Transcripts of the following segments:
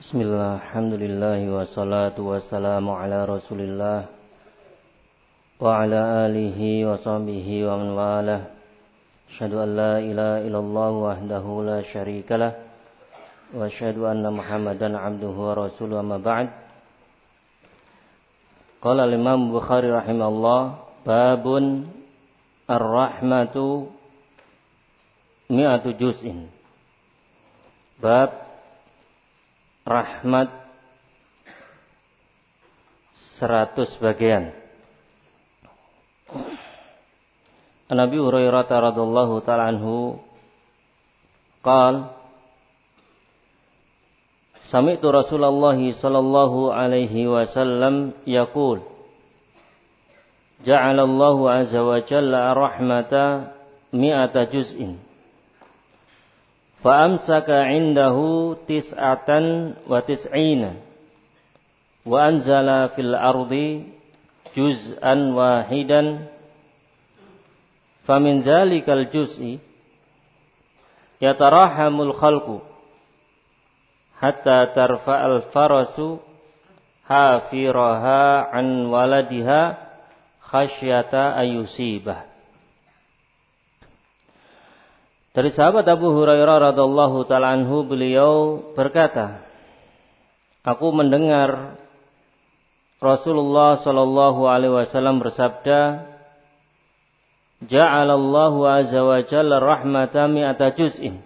Bismillah, alhamdulillah, wassalatu wassalamu ala rasulillah wa ala alihi wa sahbihi wa man walah. Asyhadu an la ilaha illallah wahdahu la syarikalah wa asyhadu anna Muhammadan abduhu wa rasuluhu, amma ba'd. Qala al-Imam Bukhari rahimahullah, babun ar-rahmatu mi'atu juz'in. Bab rahmat 100 bagian. Nabi Hurairah radhiyallahu ta'ala anhu qala sami'tu Rasulullah sallallahu alaihi wasallam yaqul ja'alallahu azza wa jalla rahmata mi'ata juz'in fa'amsaka indahu tis'atan wa tis'ina wa anzala fil ardi juz'an wahidan famin dhalikal juz'i yatarahamul khalqu hatta tarfa'al farasu hafiraha an waladiha khasyata ayusibah. Dari sahabat Abu Hurairah radhiyallahu ta'ala anhu, beliau berkata, aku mendengar Rasulullah sallallahu alaihi wasallam bersabda, ja'alallahu azza wa jalla rahmata mi'ata juz'in.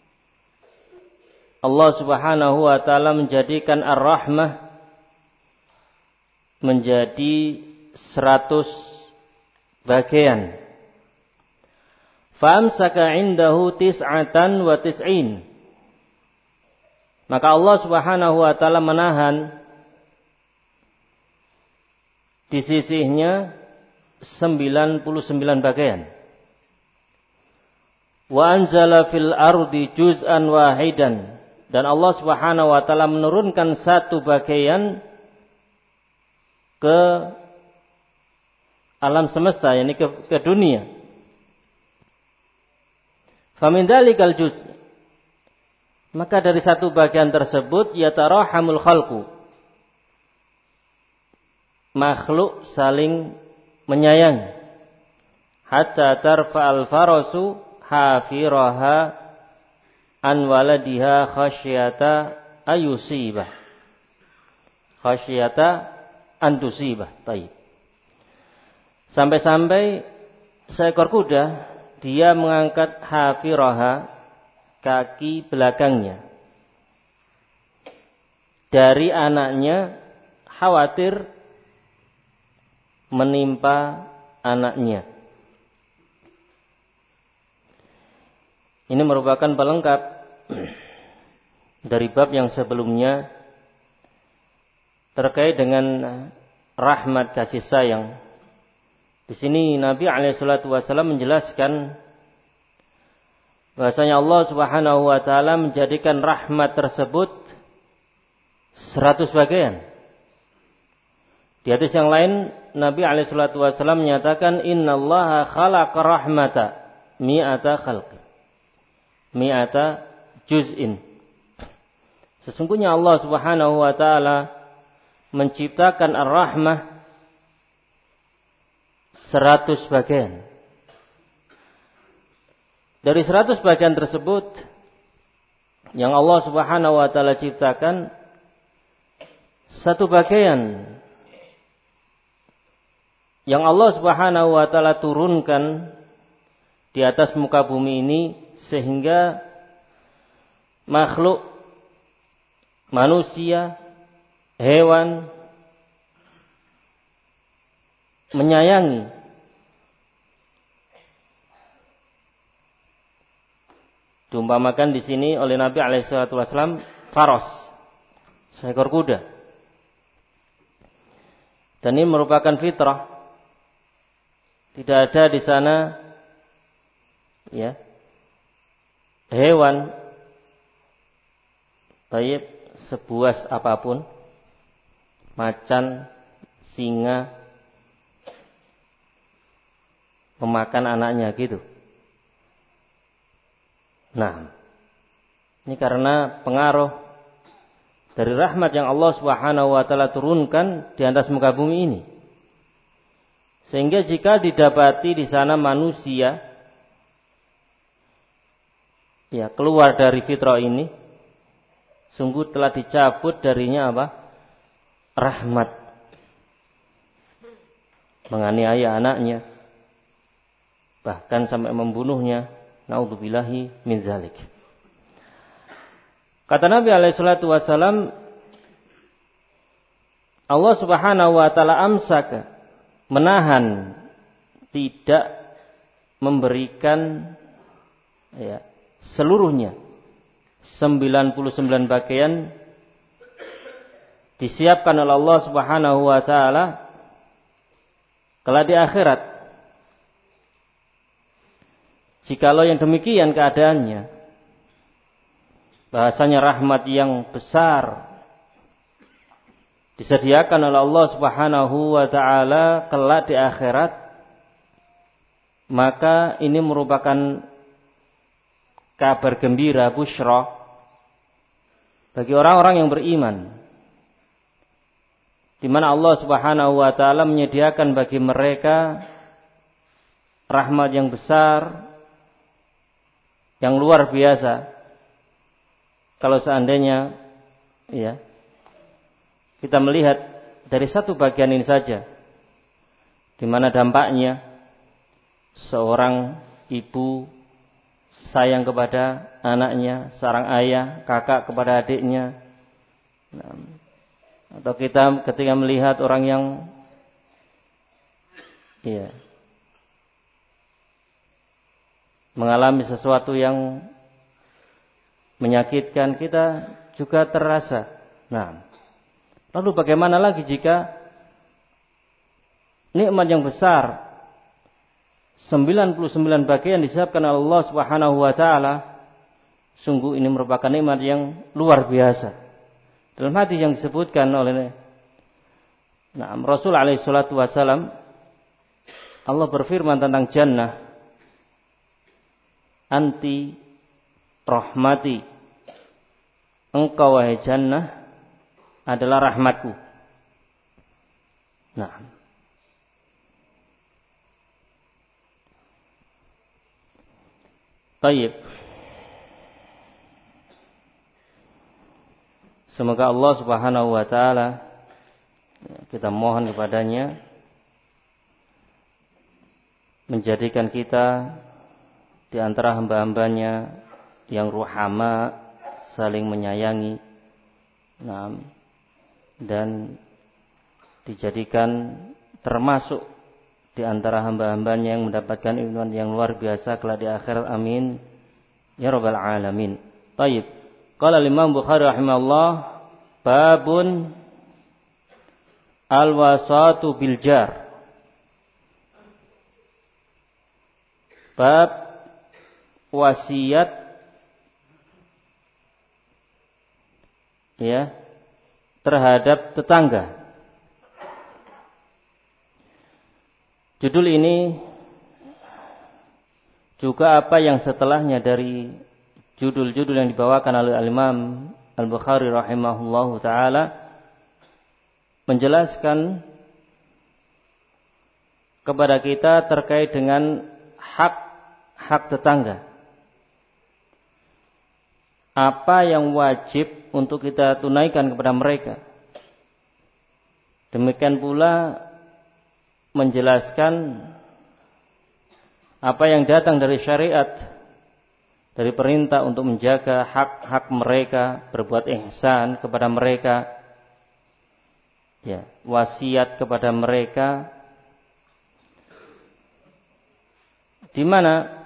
Allah subhanahu wa ta'ala menjadikan ar-rahmah menjadi 100 bagian. Famsaka indahu tis'atan wa tis'in. Maka Allah subhanahu wa ta'ala menahan di sisinya 99 bagian. Wa anzala fil ardi juz'an wahidan. Dan Allah subhanahu wa ta'ala menurunkan satu bagian ke alam semesta, yakni ke dunia. Famin dhalikal juz', maka dari satu bagian tersebut yatarahamul khalqu, makhluk saling menyayangi, hatta tarfa'al farasu hafiraha an waladiha khasyata ayusibah, khasyata antusibah. Taib. Sampai-sampai seekor kuda dia mengangkat hafiraha, kaki belakangnya, dari anaknya, khawatir menimpa anaknya. Ini merupakan pelengkap dari bab yang sebelumnya terkait dengan rahmat kasih sayang. Di sini Nabi SAW menjelaskan bahasanya Allah Subhanahu wa taala menjadikan rahmat tersebut 100 bagian. Di hadis yang lain Nabi SAW menyatakan innallaha khalaqa rahmata mi'ata khalqi, mi'ata juz'in. Sesungguhnya Allah Subhanahu wa taala menciptakan ar-rahmah 100 bagian. Dari 100 bagian tersebut yang Allah Subhanahu wa taala ciptakan, satu bagian yang Allah Subhanahu wa taala turunkan di atas muka bumi ini sehingga makhluk manusia, hewan menyayangi. Diumpamakan di sini oleh Nabi SAW faros, seekor kuda. Dan ini merupakan fitrah. Tidak ada di sana ya hewan baik sebuas apapun, macan, singa, memakan anaknya gitu. Nah, ini karena pengaruh dari rahmat yang Allah Subhanahu wa taala turunkan di atas muka bumi ini. Sehingga jika didapati di sana manusia ya keluar dari fitrah ini, sungguh telah dicabut darinya apa? Rahmat. Menganiaya anaknya, bahkan sampai membunuhnya. Naudzubillahi min zalik. Kata Nabi alaihi salatu wasallam, Allah Subhanahu wa taala amsaka, menahan, tidak memberikan ya, seluruhnya 99 bagian disiapkan oleh Allah Subhanahu wa taala kelak di akhirat. Jikalau yang demikian keadaannya, bahasanya rahmat yang besar disediakan oleh Allah Subhanahu wa taala kelak di akhirat, maka ini merupakan kabar gembira, busyra bagi orang-orang yang beriman, di mana Allah Subhanahu wa taala menyediakan bagi mereka rahmat yang besar, yang luar biasa. Kalau seandainya ya kita melihat dari satu bagian ini saja, di mana dampaknya seorang ibu sayang kepada anaknya, seorang ayah, kakak kepada adiknya. Atau kita ketika melihat orang yang ya mengalami sesuatu yang menyakitkan, kita juga terasa. Nah, lalu bagaimana lagi jika nikmat yang besar 99 bagian disiapkan oleh Allah Subhanahu wa taala, sungguh ini merupakan nikmat yang luar biasa. Dalam hadis yang disebutkan oleh Rasul alaihi salatu wasallam, Allah berfirman tentang jannah, anti rahmati, engkau wahai jannah adalah rahmatku. Nah, baik. Semoga Allah Subhanahu wa taala, kita mohon kepadanya menjadikan kita di antara hamba-hambanya yang ruhama, saling menyayangi, dan dijadikan termasuk di antara hamba-hambanya yang mendapatkan iman yang luar biasa kelak di akhirat. Amin ya rabbal alamin. Baik. Qala Imam Bukhari rahimahullah, babun al-wasatu bil jar. Bab wasiat ya terhadap tetangga. Judul ini juga apa yang setelahnya dari judul-judul yang dibawakan oleh Al-Imam Al-Bukhari rahimahullahu taala menjelaskan kepada kita terkait dengan hak tetangga. Apa yang wajib untuk kita tunaikan kepada mereka. Demikian pula menjelaskan apa yang datang dari syariat, dari perintah untuk menjaga hak-hak mereka, berbuat ihsan kepada mereka, ya, wasiat kepada mereka, di mana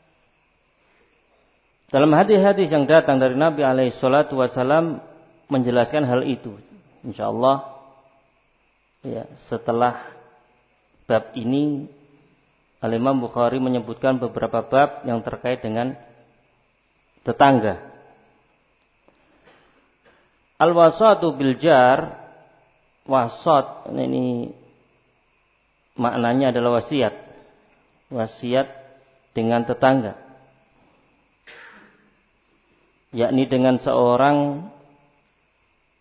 dalam hadis-hadis yang datang dari Nabi alaihi salatu wasallam menjelaskan hal itu. Insyaallah ya, setelah bab ini Al-Imam Bukhari menyebutkan beberapa bab yang terkait dengan tetangga. Al-wasatu bil jar, wasat ini maknanya adalah wasiat. Wasiat dengan tetangga. Yakni dengan seorang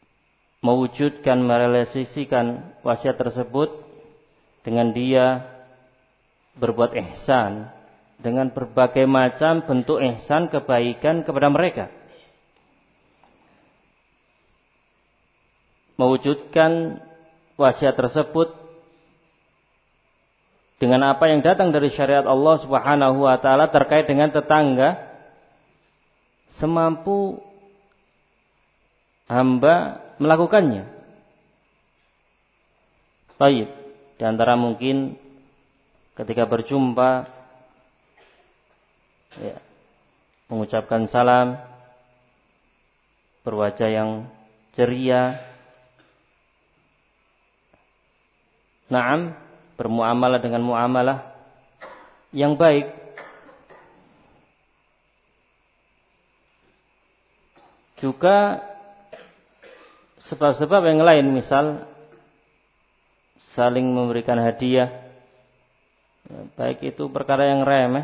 mewujudkan, merealisasikan wasiat tersebut dengan dia berbuat ihsan dengan berbagai macam bentuk ihsan kebaikan kepada mereka. Mewujudkan wasiat tersebut dengan apa yang datang dari syariat Allah Subhanahu wa taala terkait dengan tetangga, semampu hamba melakukannya. Baik, di antara mungkin ketika berjumpa mengucapkan salam, berwajah yang ceria, na'am, bermuamalah dengan muamalah yang baik. Juga sebab-sebab yang lain, misal saling memberikan hadiah, baik itu perkara yang remeh,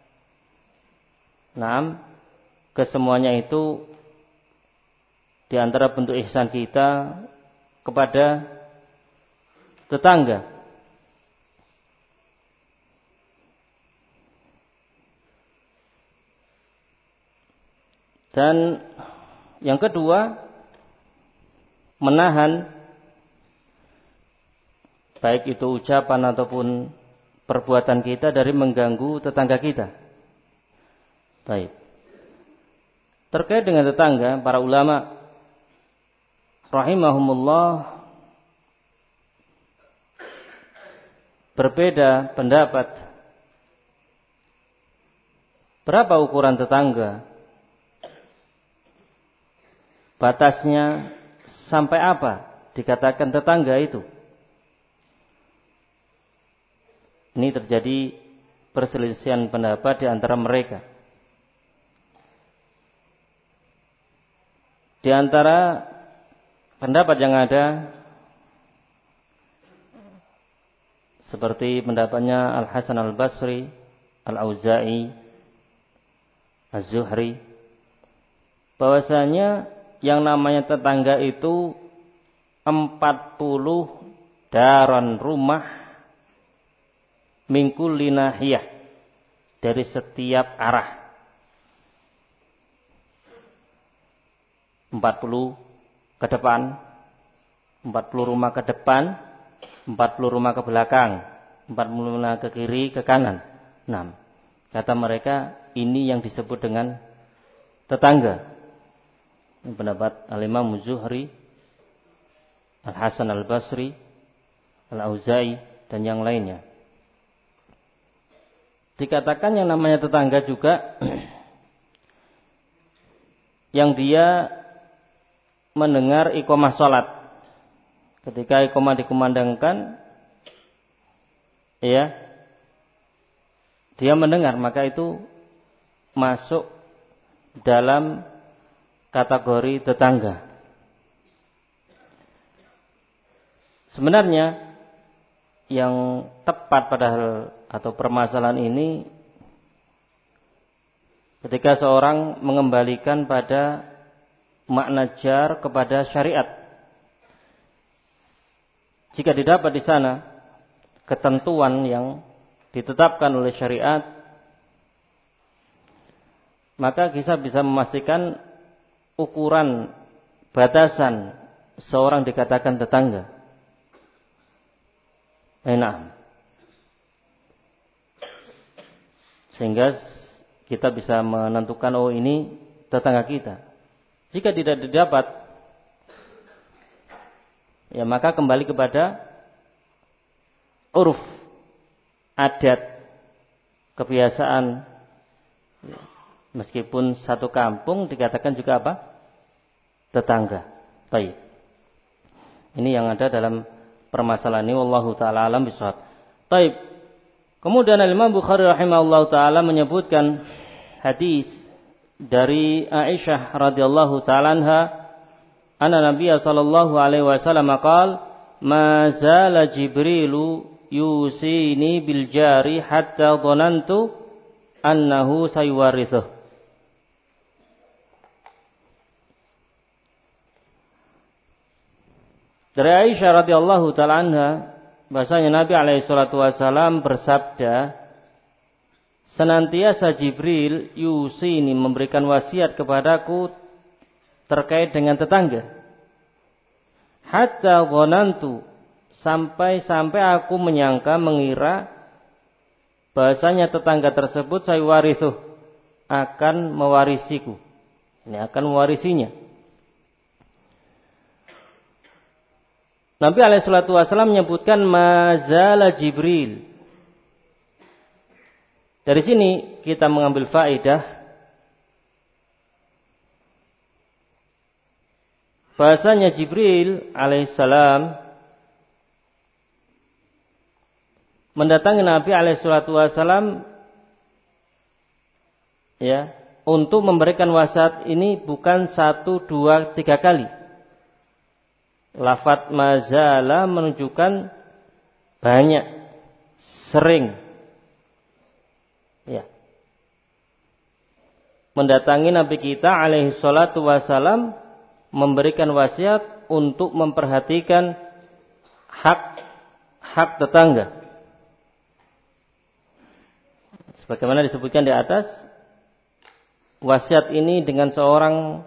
naam, kesemuanya itu di antara bentuk ihsan kita kepada tetangga. Dan yang kedua, menahan baik itu ucapan ataupun perbuatan kita dari mengganggu tetangga kita. Baik. Terkait dengan tetangga, para ulama rahimahumullah berbeda pendapat. Berapa ukuran tetangga? Batasnya sampai apa dikatakan tetangga itu? Ini terjadi perselisihan pendapat di antara mereka. Di antara pendapat yang ada, seperti pendapatnya Al-Hasan Al-Basri, Al-Auza'i, Az-Zuhri, bahwasanya yang namanya tetangga itu 40 daran rumah min kulli nahiyah, dari setiap arah. 40 ke depan, 40 rumah ke depan, 40 rumah ke belakang, 40 rumah ke kiri, ke kanan. 6. Kata mereka, ini yang disebut dengan tetangga. Ini pendapat Al-Imam Az-Zuhri, Al-Hasan Al-Basri, Al-Auza'i, dan yang lainnya. Dikatakan yang namanya tetangga juga yang dia mendengar iqamah salat. Ketika iqamah dikumandangkan, ya, dia mendengar, maka itu masuk dalam kategori tetangga. Sebenarnya yang tepat pada hal atau permasalahan ini ketika seorang mengembalikan pada makna jar kepada syariat. Jika didapat di sana ketentuan yang ditetapkan oleh syariat, maka kita bisa memastikan ukuran batasan seorang dikatakan tetangga. Enak. Sehingga kita bisa menentukan, oh ini tetangga kita. Jika tidak didapat, ya maka kembali kepada uruf, adat, kebiasaan. Meskipun satu kampung dikatakan juga apa? Tetangga. Baik. Ini yang ada dalam permasalahan ini, wallahu taala alam bishawab. Baik. Kemudian Imam Bukhari rahimahullahu taala menyebutkan hadis dari Aisyah radhiyallahu taala anha, anna Nabiy sallallahu alaihi wasallam qala, "Ma zala Jibrilu yusini bil jari hatta dhanantu annahu sayuwarithuh." Dari Aisyah radhiyallahu taala anha, bahasanya Nabi alaihi salatu wasallam bersabda, senantiasa Jibril yusini memberikan wasiat kepadaku terkait dengan tetangga. Hatta dhanantu, sampai aku mengira bahasanya tetangga tersebut saya warithu, akan mewarisiku. Ini akan mewarisinya. Nabi alaihi salatu wasallam menyebutkan mazala Jibril. Dari sini kita mengambil faedah bahasanya Jibril alaihissalam mendatangi Nabi alaihissalatu wassalam ya, untuk memberikan wasiat ini bukan 1, 2, 3 kali. Lafadz mazala menunjukkan banyak, sering. Ya. Mendatangi Nabi kita alaihissalatu wassalam memberikan wasiat untuk memperhatikan hak tetangga. Sebagaimana disebutkan di atas, wasiat ini dengan seorang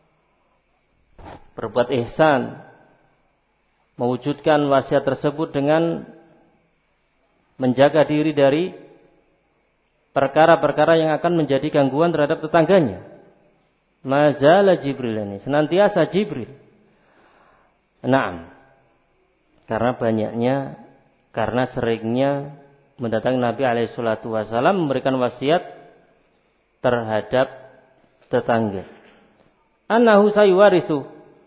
berbuat ihsan, mewujudkan wasiat tersebut dengan menjaga diri dari perkara-perkara yang akan menjadi gangguan terhadap tetangganya. Mazala Jibril ini, senantiasa Jibril. Naam. Karena banyaknya, karena seringnya mendatangi Nabi alaihi salatu wasallam memberikan wasiat terhadap tetangga. Annahu sayuwarisu.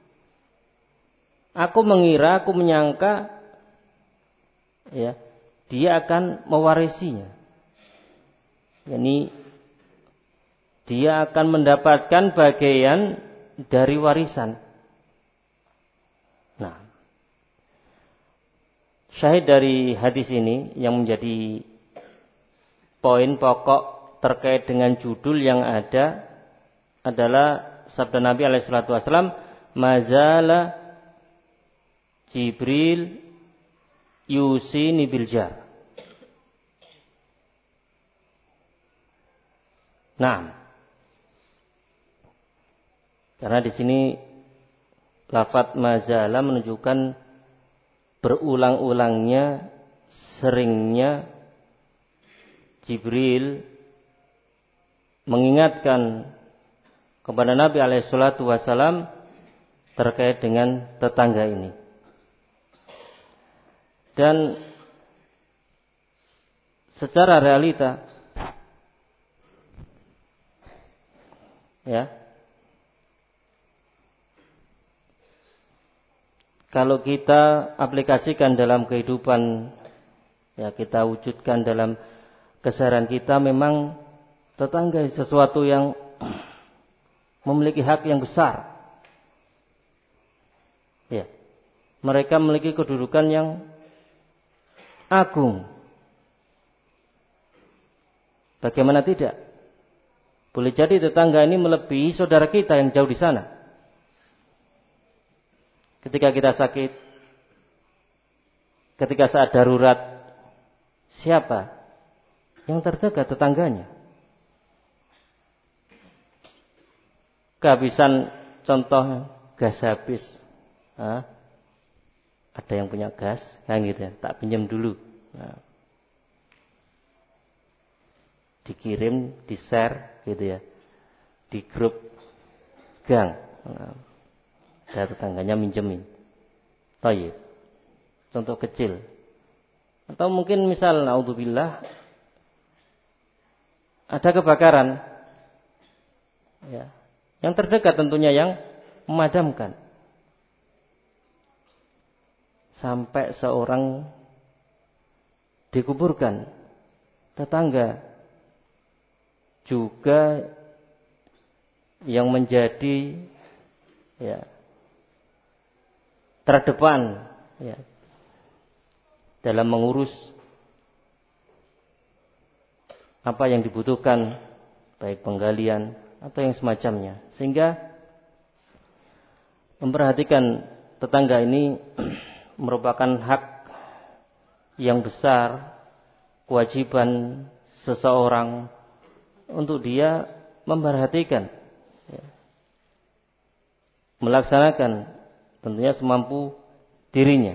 Aku menyangka ya, dia akan mewarisinya. Yani dia akan mendapatkan bagian dari warisan. Nah, syahid dari hadis ini yang menjadi poin pokok terkait dengan judul yang ada adalah sabda Nabi alaihi salatu wasallam, mazala Jibril yusini bil jar. Nah, karena di sini lafadz mazala menunjukkan berulang-ulangnya, seringnya Jibril mengingatkan kepada Nabi alaihi salatu wasallam terkait dengan tetangga ini. Dan secara realita ya, kalau kita aplikasikan dalam kehidupan, ya kita wujudkan dalam keseharian kita, memang tetangga sesuatu yang memiliki hak yang besar. Ya, mereka memiliki kedudukan yang agung. Bagaimana tidak? Boleh jadi tetangga ini melebihi saudara kita yang jauh di sana. Ketika kita sakit, ketika saat darurat, siapa yang terdekat? Tetangganya. Kehabisan, contoh gas habis. Ada yang punya gas, kan gitu ya, tak pinjam dulu. Nah, dikirim, di-share gitu ya, di grup gang. Nah, ada tetangganya minjemin. Thayyib. Contoh kecil. Atau mungkin misal naudzubillah ada kebakaran. Ya. Yang terdekat tentunya yang memadamkan. Sampai seorang dikuburkan, tetangga juga yang menjadi ya terdepan ya dalam mengurus apa yang dibutuhkan, baik penggalian atau yang semacamnya, sehingga memperhatikan tetangga ini merupakan hak yang besar, kewajiban seseorang untuk dia memperhatikan, ya, melaksanakan tentunya semampu dirinya.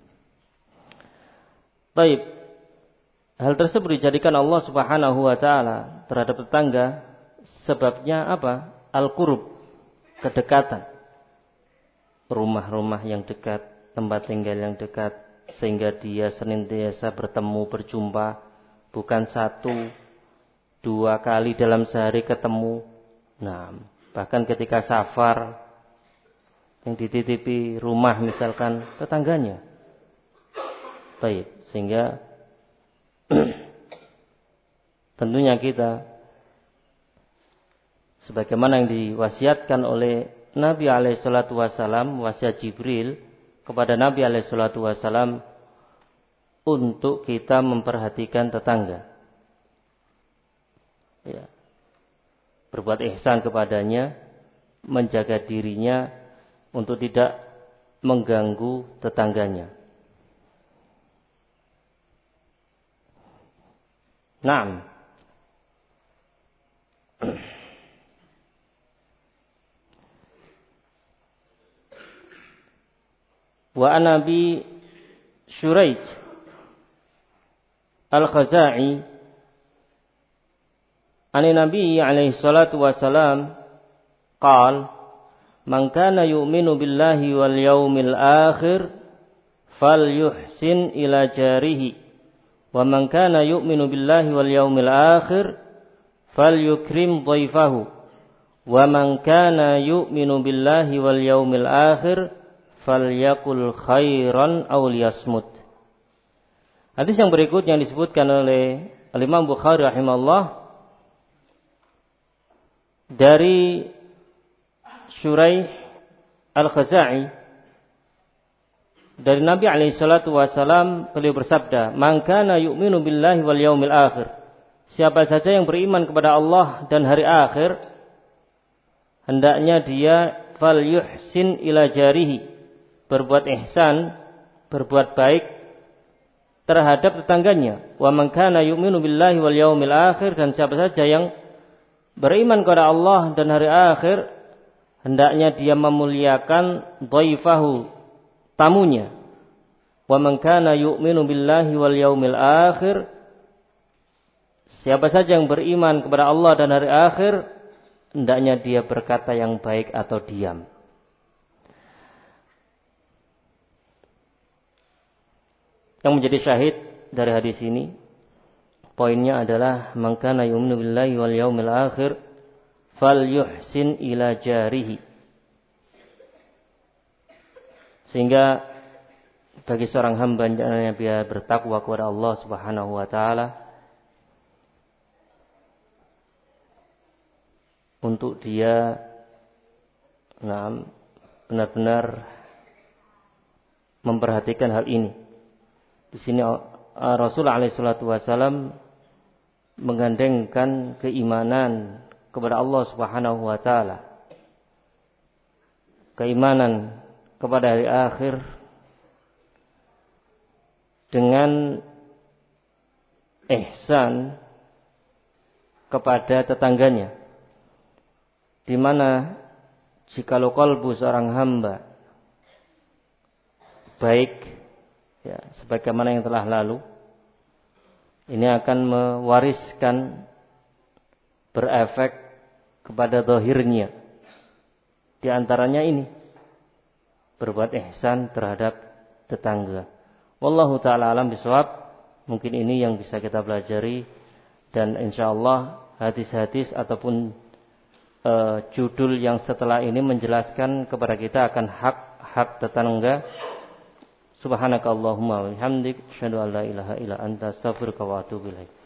Baik, hal tersebut dijadikan Allah Subhanahu wa taala terhadap tetangga sebabnya apa? Al-qurb, kedekatan. Rumah-rumah yang dekat, tempat tinggal yang dekat, sehingga dia senantiasa bertemu, berjumpa, bukan 1-2 kali dalam sehari ketemu. Nah, bahkan ketika safar yang dititipi rumah misalkan tetangganya. Baik, sehingga tentunya kita sebagaimana yang diwasiatkan oleh Nabi alaihissalatu wassalam, wasiat Jibril kepada Nabi alaihissalatu wassalam untuk kita memperhatikan tetangga, ya, berbuat ihsan kepadanya, menjaga dirinya untuk tidak mengganggu tetangganya. Naam. Wa an Abi Shuraih Al-Khazai an Nabi alaihi salatu wasalam qala man kana yu'minu billahi wal yaumil akhir falyuhsin ila jarihi wa man kana yu'minu billahi wal yaumil akhir falyukrim dhaifahu wa man kana yu'minu billahi wal yaumil akhir falyakul khairan aw liyasmut. Hadis yang berikut yang disebutkan oleh Imam Bukhari rahimahullah dari Shuraih Al-Khazai dari Nabi alaihi salatu wasalam, beliau bersabda, "Man kana yu'minu billahi wal yaumil akhir." Siapa saja yang beriman kepada Allah dan hari akhir, hendaknya dia falyuhsin ila jarihi, berbuat ihsan, berbuat baik terhadap tetangganya. Wa man kana yu'minu billahi wal yaumil akhir, dan siapa saja yang beriman kepada Allah dan hari akhir, hendaknya dia memuliakan dhaifahu, tamunya. Wa man kana yu'minu billahi wal yaumil akhir, siapa saja yang beriman kepada Allah dan hari akhir, hendaknya dia berkata yang baik atau diam. Yang menjadi syahid dari hadis ini, poinnya adalah man kana yu'minu billahi wal yaumil akhir falyuhsin ila jarihi. Sehingga bagi seorang hamba yang dia bertakwa kepada Allah Subhanahu wa taala, untuk dia benar-benar memperhatikan hal ini. Di sini Rasulullah SAW menggandengkan keimanan kepada Allah Subhanahu wa taala, keimanan kepada hari akhir dengan ihsan kepada tetangganya, di mana jikalau qalbu seorang hamba baik, ya, sebagaimana yang telah lalu, ini akan mewariskan, berefek kepada zahirnya. Di antaranya ini, berbuat ihsan terhadap tetangga. Wallahu ta'ala alam bisawab. Mungkin ini yang bisa kita pelajari, dan insyaallah hadis-hadis ataupun judul yang setelah ini menjelaskan kepada kita akan hak tetangga. Subhanakallahumma wa bihamdik, asyhadu an la ilaha illa anta, astaghfiruka wa atubu ilaik.